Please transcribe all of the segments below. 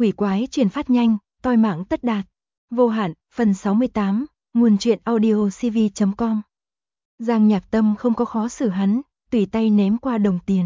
quỷ quái truyền phát nhanh, toi mạng tất đạt. Vô hạn, phần 68, nguồn truyện audio cv.com. Giang Nhạc Tâm không có khó xử hắn, tùy tay ném qua đồng tiền.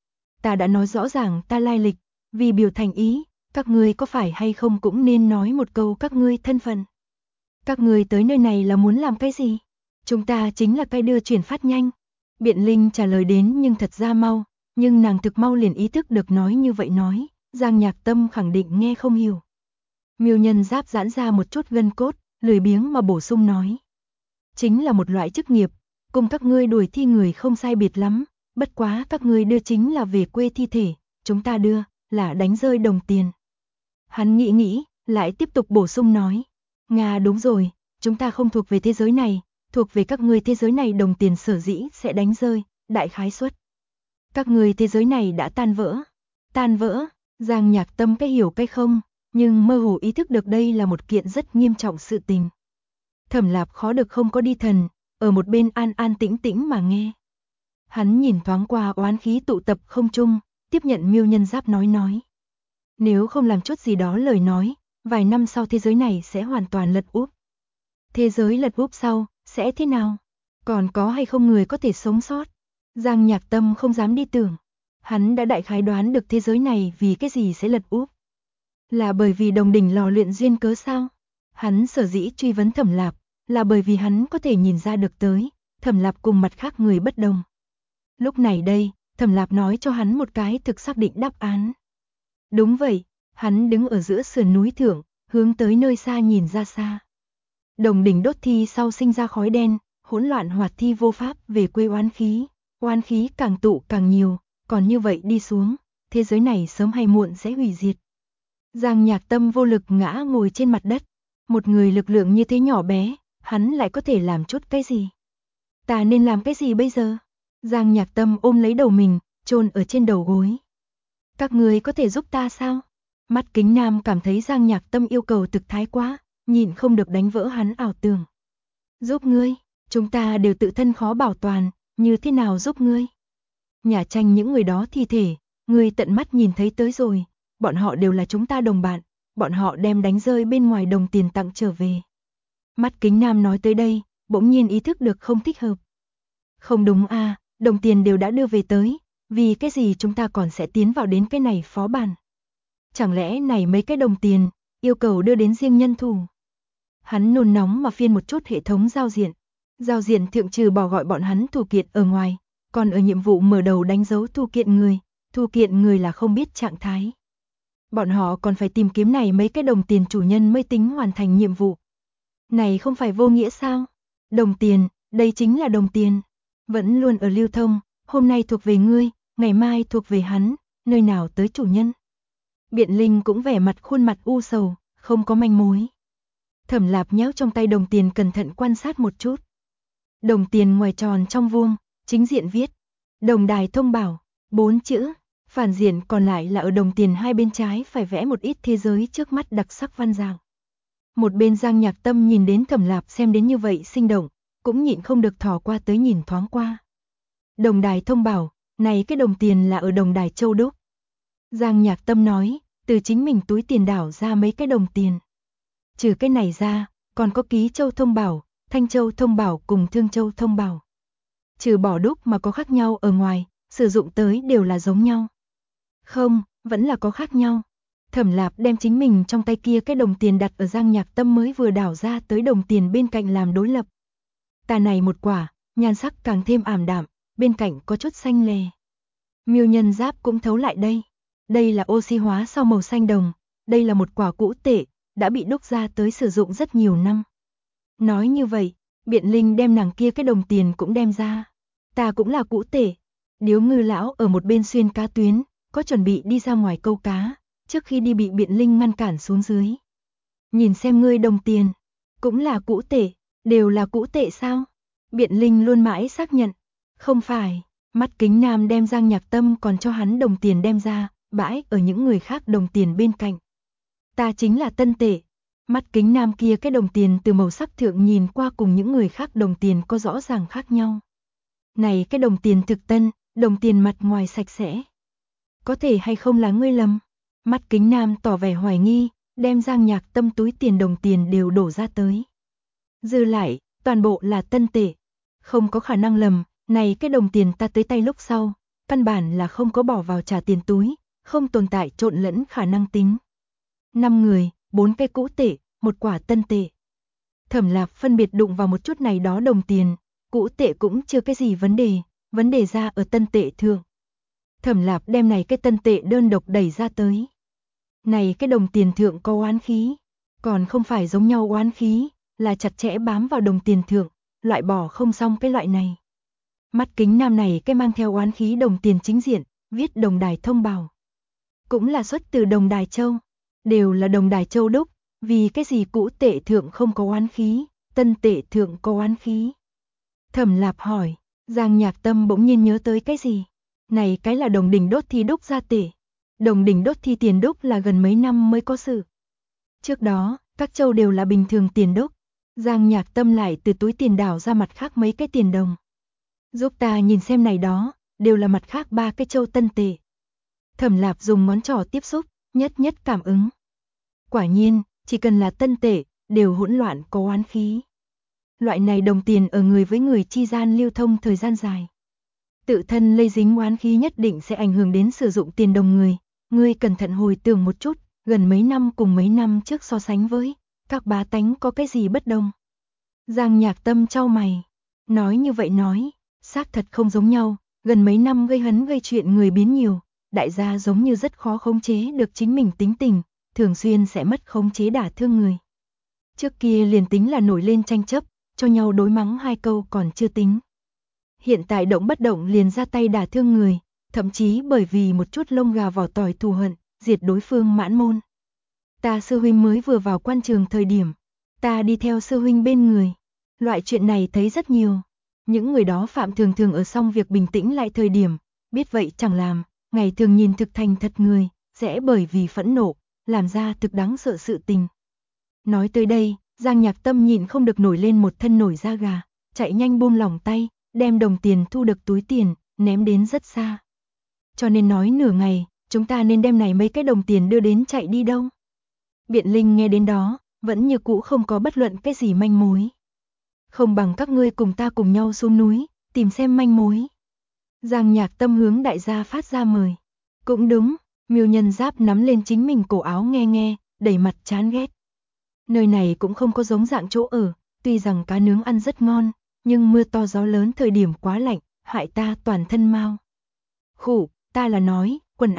Ta đã nói rõ ràng ta lai lịch, vì biểu thành ý, các ngươi có phải hay không cũng nên nói một câu các ngươi thân phận. Các ngươi tới nơi này là muốn làm cái gì? Chúng ta chính là cái đưa chuyển phát nhanh. Biện Linh trả lời đến nhưng thật ra mau, nhưng nàng thực mau liền ý thức được nói như vậy nói, Giang Nhạc Tâm khẳng định nghe không hiểu. Miêu Nhân Giáp giãn ra một chút gân cốt, lười biếng mà bổ sung nói. Chính là một loại chức nghiệp, cùng các ngươi đuổi thi người không sai biệt lắm, bất quá các ngươi đưa chính là về quê thi thể, chúng ta đưa là đánh rơi đồng tiền. Hắn nghĩ, lại tiếp tục bổ sung nói. Nga đúng rồi, chúng ta không thuộc về thế giới này, thuộc về các ngươi thế giới này đồng tiền sở dĩ sẽ đánh rơi, đại khái suất. Các ngươi thế giới này đã tan vỡ. Tan vỡ, Giang Nhạc Tâm cái hiểu cái không, nhưng mơ hồ ý thức được đây là một kiện rất nghiêm trọng sự tình. Thẩm Lạp khó được không có đi thần, ở một bên an an tĩnh tĩnh mà nghe. Hắn nhìn thoáng qua oán khí tụ tập không trung, tiếp nhận Miêu Nhân Giáp nói. Nếu không làm chút gì đó lời nói, vài năm sau thế giới này sẽ hoàn toàn lật úp. Thế giới lật úp sau, sẽ thế nào? Còn có hay không người có thể sống sót? Giang Nhạc Tâm không dám đi tưởng. Hắn đã đại khái đoán được thế giới này vì cái gì sẽ lật úp. Là bởi vì đồng đỉnh lò luyện duyên cớ sao? Hắn sở dĩ truy vấn Thẩm Lạp, là bởi vì hắn có thể nhìn ra được tới, Thẩm Lạp cùng mặt khác người bất đồng. Lúc này đây, Thẩm Lạp nói cho hắn một cái thực xác định đáp án. Đúng vậy, hắn đứng ở giữa sườn núi thượng, hướng tới nơi xa nhìn ra xa. Đồng đỉnh đốt thi sau sinh ra khói đen, hỗn loạn hoạt thi vô pháp về quê oán khí càng tụ càng nhiều, còn như vậy đi xuống, thế giới này sớm hay muộn sẽ hủy diệt. Giang Nhạc Tâm vô lực ngã ngồi trên mặt đất, một người lực lượng như thế nhỏ bé, hắn lại có thể làm chút cái gì? Ta nên làm cái gì bây giờ? Giang Nhạc Tâm ôm lấy đầu mình, chôn ở trên đầu gối. Các người có thể giúp ta sao? Mắt Kính Nam cảm thấy Giang Nhạc Tâm yêu cầu thực thái quá, nhịn không được đánh vỡ hắn ảo tưởng. Giúp ngươi, chúng ta đều tự thân khó bảo toàn, như thế nào giúp ngươi? Nhà tranh những người đó thi thể, ngươi tận mắt nhìn thấy tới rồi, bọn họ đều là chúng ta đồng bạn, bọn họ đem đánh rơi bên ngoài đồng tiền tặng trở về. Mắt Kính Nam nói tới đây, bỗng nhiên ý thức được không thích hợp. Không đúng à, đồng tiền đều đã đưa về tới, vì cái gì chúng ta còn sẽ tiến vào đến cái này phó bản? Chẳng lẽ này mấy cái đồng tiền, yêu cầu đưa đến riêng nhân thủ? Hắn nôn nóng mà phiên một chút hệ thống giao diện. Giao diện thượng trừ bỏ gọi bọn hắn thu kiện ở ngoài, còn ở nhiệm vụ mở đầu đánh dấu thu kiện người là không biết trạng thái. Bọn họ còn phải tìm kiếm này mấy cái đồng tiền chủ nhân mới tính hoàn thành nhiệm vụ. Này không phải vô nghĩa sao? Đồng tiền, đây chính là đồng tiền. Vẫn luôn ở lưu thông, hôm nay thuộc về ngươi, ngày mai thuộc về hắn, nơi nào tới chủ nhân. Biện Linh cũng vẻ mặt khuôn mặt u sầu, không có manh mối. Thẩm Lạp nhéo trong tay đồng tiền cẩn thận quan sát một chút. Đồng tiền ngoài tròn trong vuông, chính diện viết Đồng đài thông bảo, 4 chữ, phản diện còn lại là ở đồng tiền hai bên trái phải vẽ một ít thế giới trước mắt đặc sắc văn dạng. Một bên Giang Nhạc Tâm nhìn đến Thẩm Lạp xem đến như vậy sinh động, cũng nhịn không được thò qua tới nhìn thoáng qua. Đồng đài thông bảo, này cái đồng tiền là ở đồng đài Châu Đúc. Giang Nhạc Tâm nói, từ chính mình túi tiền đảo ra mấy cái đồng tiền. Trừ cái này ra, còn có Ký Châu thông bảo, Thanh Châu thông bảo cùng Thương Châu thông bảo. Trừ bỏ đúc mà có khác nhau ở ngoài, sử dụng tới đều là giống nhau. Không, vẫn là có khác nhau. Thẩm Lạp đem chính mình trong tay kia cái đồng tiền đặt ở Giang Nhạc Tâm mới vừa đảo ra tới đồng tiền bên cạnh làm đối lập. Tà này một quả, nhan sắc càng thêm ảm đạm, bên cạnh có chút xanh lè. Miêu Nhân Giáp cũng thấu lại đây. Đây là oxy hóa sau màu xanh đồng, đây là một quả cũ tệ, đã bị đúc ra tới sử dụng rất nhiều năm. Nói như vậy, Biện Linh đem nàng kia cái đồng tiền cũng đem ra. Ta cũng là cũ tệ. Điếu Ngư lão ở một bên xuyên cá tuyến, có chuẩn bị đi ra ngoài câu cá, trước khi đi bị Biện Linh ngăn cản xuống dưới. Nhìn xem ngươi đồng tiền, cũng là cũ tệ, đều là cũ tệ sao? Biện Linh luôn mãi xác nhận, không phải. Mắt Kính Nam đem Giang Nhạc Tâm còn cho hắn đồng tiền đem ra, bãi ở những người khác đồng tiền bên cạnh. Ta chính là tân tệ. Mắt Kính Nam kia cái đồng tiền từ màu sắc thượng nhìn qua cùng những người khác đồng tiền có rõ ràng khác nhau. Này cái đồng tiền thực tân, đồng tiền mặt ngoài sạch sẽ. Có thể hay không là ngươi lầm? Mắt Kính Nam tỏ vẻ hoài nghi, đem Giang Nhạc Tâm túi tiền đồng tiền đều đổ ra tới. Dư lại, toàn bộ là tân tệ. Không có khả năng lầm, này cái đồng tiền ta tới tay lúc sau, căn bản là không có bỏ vào trả tiền túi, không tồn tại trộn lẫn khả năng tính. 5 người, 4 cái cũ tệ, một quả tân tệ. Thẩm Lạp phân biệt đụng vào một chút này đó đồng tiền, cũ tệ cũng chưa cái gì vấn đề ra ở tân tệ thượng. Thẩm Lạp đem này cái tân tệ đơn độc đẩy ra tới. Này cái đồng tiền thượng có oán khí, còn không phải giống nhau oán khí, là chặt chẽ bám vào đồng tiền thượng, loại bỏ không xong cái loại này. Mắt Kính Nam này cái mang theo oán khí đồng tiền chính diện, viết Đồng Đài thông bào. Cũng là xuất từ Đồng Đài Châu, đều là Đồng Đài Châu đúc, vì cái gì cũ tệ thượng không có oán khí, tân tệ thượng có oán khí. Thẩm Lạp hỏi, Giang Nhạc Tâm bỗng nhiên nhớ tới cái gì? Này cái là Đồng Đình đốt thi đúc ra tệ. Đồng Đình đốt thi tiền đúc là gần mấy năm mới có sự. Trước đó, các châu đều là bình thường tiền đúc. Giang Nhạc Tâm lại từ túi tiền đảo ra mặt khác mấy cái tiền đồng. Giúp ta nhìn xem này đó, đều là mặt khác 3 cái châu tân tệ. Thẩm Lạp dùng ngón trỏ tiếp xúc, nhất nhất cảm ứng. Quả nhiên, chỉ cần là tân tệ, đều hỗn loạn có oán khí. Loại này đồng tiền ở người với người chi gian lưu thông thời gian dài. Tự thân lây dính oán khí nhất định sẽ ảnh hưởng đến sử dụng tiền đồng người. Ngươi cẩn thận hồi tưởng một chút, gần mấy năm cùng mấy năm trước so sánh với, các bá tánh có cái gì bất đồng. Giang Nhạc Tâm chau mày, nói như vậy nói, xác thật không giống nhau, gần mấy năm gây hấn gây chuyện người biến nhiều, đại gia giống như rất khó khống chế được chính mình tính tình, thường xuyên sẽ mất khống chế đả thương người. Trước kia liền tính là nổi lên tranh chấp, cho nhau đối mắng 2 câu còn chưa tính. Hiện tại động bất động liền ra tay đả thương người, thậm chí bởi vì một chút lông gà vỏ tỏi thù hận, diệt đối phương mãn môn. Ta sư huynh mới vừa vào quan trường thời điểm, ta đi theo sư huynh bên người. Loại chuyện này thấy rất nhiều. Những người đó phạm thường thường ở xong việc bình tĩnh lại thời điểm, biết vậy chẳng làm, ngày thường nhìn thực thành thật người, sẽ bởi vì phẫn nộ, làm ra thực đáng sợ sự tình. Nói tới đây, Giang Nhạc Tâm nhịn không được nổi lên một thân nổi da gà, chạy nhanh buông lỏng tay, đem đồng tiền thu được túi tiền, ném đến rất xa. Cho nên nói nửa ngày, chúng ta nên đem này mấy cái đồng tiền đưa đến chạy đi đâu. Biện Linh nghe đến đó, vẫn như cũ không có bất luận cái gì manh mối. Không bằng các ngươi cùng ta cùng nhau xuống núi, tìm xem manh mối. Giang Nhạc Tâm hướng đại gia phát ra mời. Cũng đúng, Miêu Nhân Giáp nắm lên chính mình cổ áo nghe nghe, đầy mặt chán ghét. Nơi này cũng không có giống dạng chỗ ở, tuy rằng cá nướng ăn rất ngon, nhưng mưa to gió lớn thời điểm quá lạnh, hại ta toàn thân mau. Khủ, ta là nói,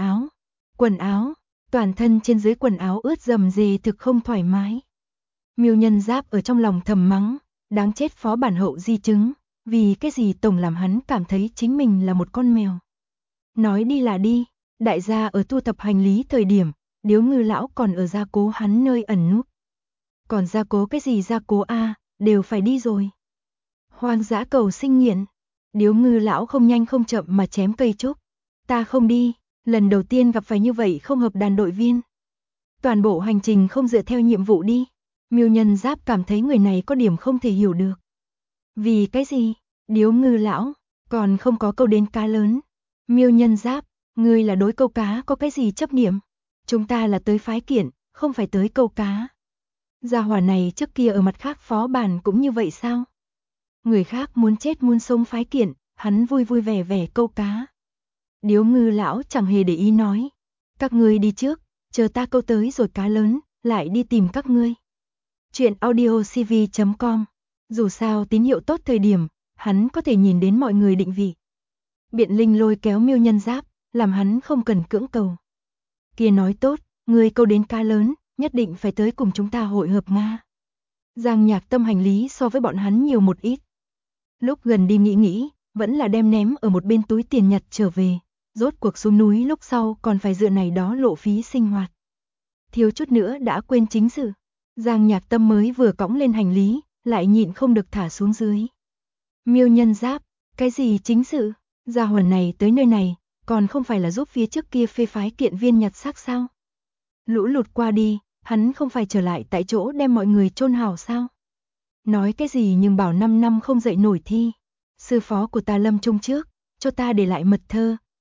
quần áo, toàn thân trên dưới quần áo ướt rầm rề thực không thoải mái. Miêu Nhân Giáp ở trong lòng thầm mắng, đáng chết phó bản hậu di chứng, vì cái gì tổng làm hắn cảm thấy chính mình là một con mèo. Nói đi là đi, đại gia ở thu thập hành lý thời điểm, Điếu Ngư lão còn ở gia cố hắn nơi ẩn núp. Còn gia cố cái gì gia cố a, đều phải đi rồi. Hoang dã cầu sinh nghiện. Điếu Ngư lão không nhanh không chậm mà chém cây trúc. Ta không đi, lần đầu tiên gặp phải như vậy không hợp đàn đội viên. Toàn bộ hành trình không dựa theo nhiệm vụ đi. Miêu Nhân Giáp cảm thấy người này có điểm không thể hiểu được. Vì cái gì? Điếu Ngư lão, còn không có câu đến cá lớn. Miêu Nhân Giáp, ngươi là đối câu cá có cái gì chấp niệm? Chúng ta là tới phái kiện, không phải tới câu cá. Gia hỏa này trước kia ở mặt khác phó bản cũng như vậy sao? Người khác muốn chết muốn sống phái kiện, hắn vui vui vẻ vẻ câu cá. Điếu Ngư lão chẳng hề để ý nói. Các ngươi đi trước, chờ ta câu tới rồi cá lớn, lại đi tìm các ngươi. Chuyện audiocv.com. Dù sao tín hiệu tốt thời điểm, hắn có thể nhìn đến mọi người định vị. Biện Linh lôi kéo Miêu Nhân Giáp, làm hắn không cần cưỡng cầu. Kia nói tốt, ngươi câu đến cá lớn, nhất định phải tới cùng chúng ta hội hợp Nga. Giang Nhạc Tâm hành lý so với bọn hắn nhiều một ít. Lúc gần đi nghĩ, vẫn là đem ném ở một bên túi tiền nhặt trở về. Rốt cuộc xuống núi lúc sau còn phải dựa này đó lộ phí sinh hoạt. Thiếu chút nữa đã quên chính sự. Giang Nhạc Tâm mới vừa cõng lên hành lý, lại nhịn không được thả xuống dưới. Miêu Nhân Giáp, cái gì chính sự? Gia hỏa này tới nơi này, còn không phải là giúp phía trước kia phê phái kiện viên nhặt xác sao? Lũ lụt qua đi, hắn không phải trở lại tại chỗ đem mọi người chôn hào sao? Nói cái gì nhưng bảo 5 năm không dậy nổi thi. Sư phó của ta lâm chung trước, cho ta để lại mật thơ,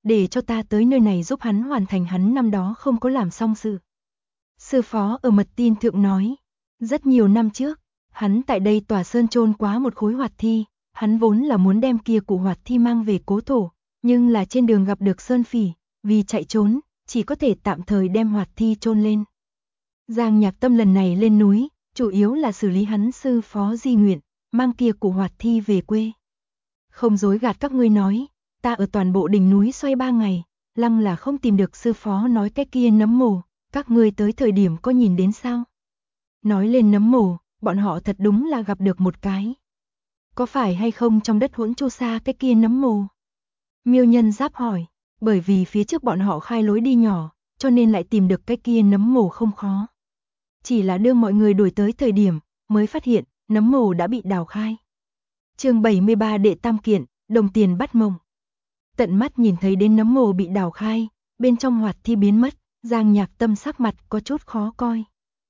để cho ta tới nơi này giúp hắn hoàn thành hắn năm đó không có làm xong sự. Sư phó ở mật tin thượng nói, rất nhiều năm trước, hắn tại đây tòa sơn chôn quá một khối hoạt thi, hắn vốn là muốn đem kia cụ hoạt thi mang về cố thổ, nhưng là trên đường gặp được sơn phỉ, vì chạy trốn, chỉ có thể tạm thời đem hoạt thi chôn lên. Giang Nhạc Tâm lần này lên núi, chủ yếu là xử lý hắn sư phó di nguyện, mang kia cụ hoạt thi về quê. Không dối gạt các ngươi nói, ta ở toàn bộ đỉnh núi xoay 3 ngày, lăng là không tìm được sư phó nói cái kia nấm mồ, các ngươi tới thời điểm có nhìn đến sao? Nói lên nấm mồ, bọn họ thật đúng là gặp được một cái. Có phải hay không trong đất hỗn chu sa cái kia nấm mồ? Miêu Nhân Giáp hỏi, bởi vì phía trước bọn họ khai lối đi nhỏ, cho nên lại tìm được cái kia nấm mồ không khó. Chỉ là đưa mọi người đuổi tới thời điểm, mới phát hiện, nấm mồ đã bị đào khai. Chương 73 Đệ Tam Kiện, đồng tiền bắt mông. Tận mắt nhìn thấy đến nấm mồ bị đào khai, bên trong hoạt thi biến mất, Giang Nhạc Tâm sắc mặt có chút khó coi.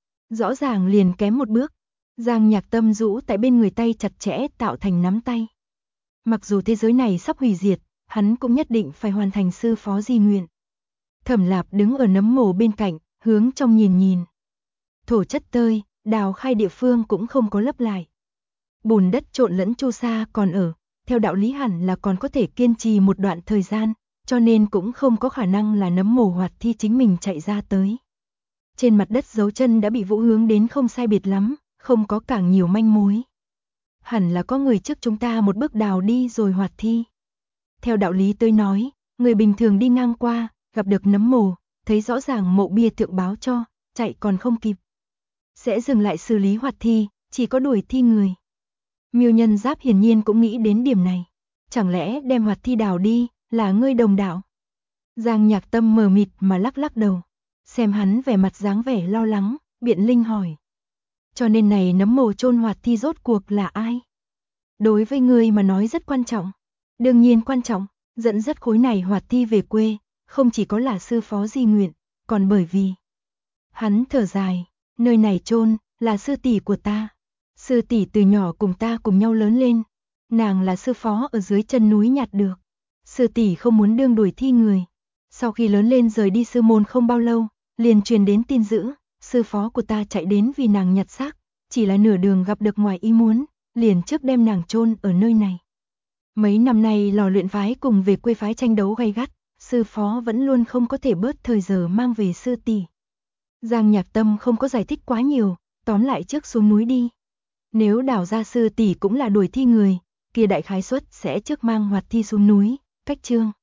Rõ ràng liền kém một bước, Giang Nhạc Tâm rũ tại bên người tay chặt chẽ tạo thành nắm tay. Mặc dù thế giới này sắp hủy diệt, hắn cũng nhất định phải hoàn thành sư phó di nguyện. Thẩm Lạp đứng ở nấm mồ bên cạnh, hướng trong nhìn nhìn. Thổ chất tơi, đào khai địa phương cũng không có lấp lại. Bùn đất trộn lẫn chu sa còn ở, theo đạo lý hẳn là còn có thể kiên trì một đoạn thời gian, cho nên cũng không có khả năng là nấm mồ hoạt thi chính mình chạy ra tới. Trên mặt đất dấu chân đã bị vũ hướng đến không sai biệt lắm, không có càng nhiều manh mối. Hẳn là có người trước chúng ta một bước đào đi rồi hoạt thi. Theo đạo lý tôi nói, người bình thường đi ngang qua, gặp được nấm mồ, thấy rõ ràng mộ bia thượng báo cho, chạy còn không kịp. Sẽ dừng lại xử lý hoạt thi, chỉ có đuổi thi người. Miêu Nhân Giáp hiển nhiên cũng nghĩ đến điểm này. Chẳng lẽ đem hoạt thi đào đi, là ngươi đồng đạo? Giang Nhạc Tâm mờ mịt mà lắc lắc đầu. Xem hắn vẻ mặt dáng vẻ lo lắng, Biện Linh hỏi. Cho nên này nấm mồ chôn hoạt thi rốt cuộc là ai? Đối với ngươi mà nói rất quan trọng. Đương nhiên quan trọng, dẫn dắt khối này hoạt thi về quê, không chỉ có là sư phó di nguyện, còn bởi vì. Hắn thở dài, nơi này chôn là sư tỷ của ta. Sư tỷ từ nhỏ cùng ta cùng nhau lớn lên, nàng là sư phó ở dưới chân núi nhặt được. Sư tỷ không muốn đương đuổi thi người. Sau khi lớn lên rời đi sư môn không bao lâu, liền truyền đến tin dữ, sư phó của ta chạy đến vì nàng nhặt xác, chỉ là nửa đường gặp được ngoài ý muốn, liền trước đem nàng chôn ở nơi này. Mấy năm nay lò luyện phái cùng về quê phái tranh đấu gay gắt, sư phó vẫn luôn không có thể bớt thời giờ mang về sư tỷ. Giang Nhạc Tâm không có giải thích quá nhiều, tóm lại trước xuống núi đi. Nếu đào ra sư tỷ cũng là đuổi thi người, kia đại khái suất sẽ trước mang hoạt thi xuống núi, cách chương.